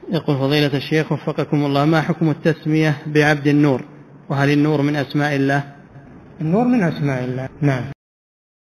يقول فضيلة الشيخ وفقكم الله، ما حكم التسمية بعبد النور، وهل النور من أسماء الله؟ النور من أسماء الله. نعم.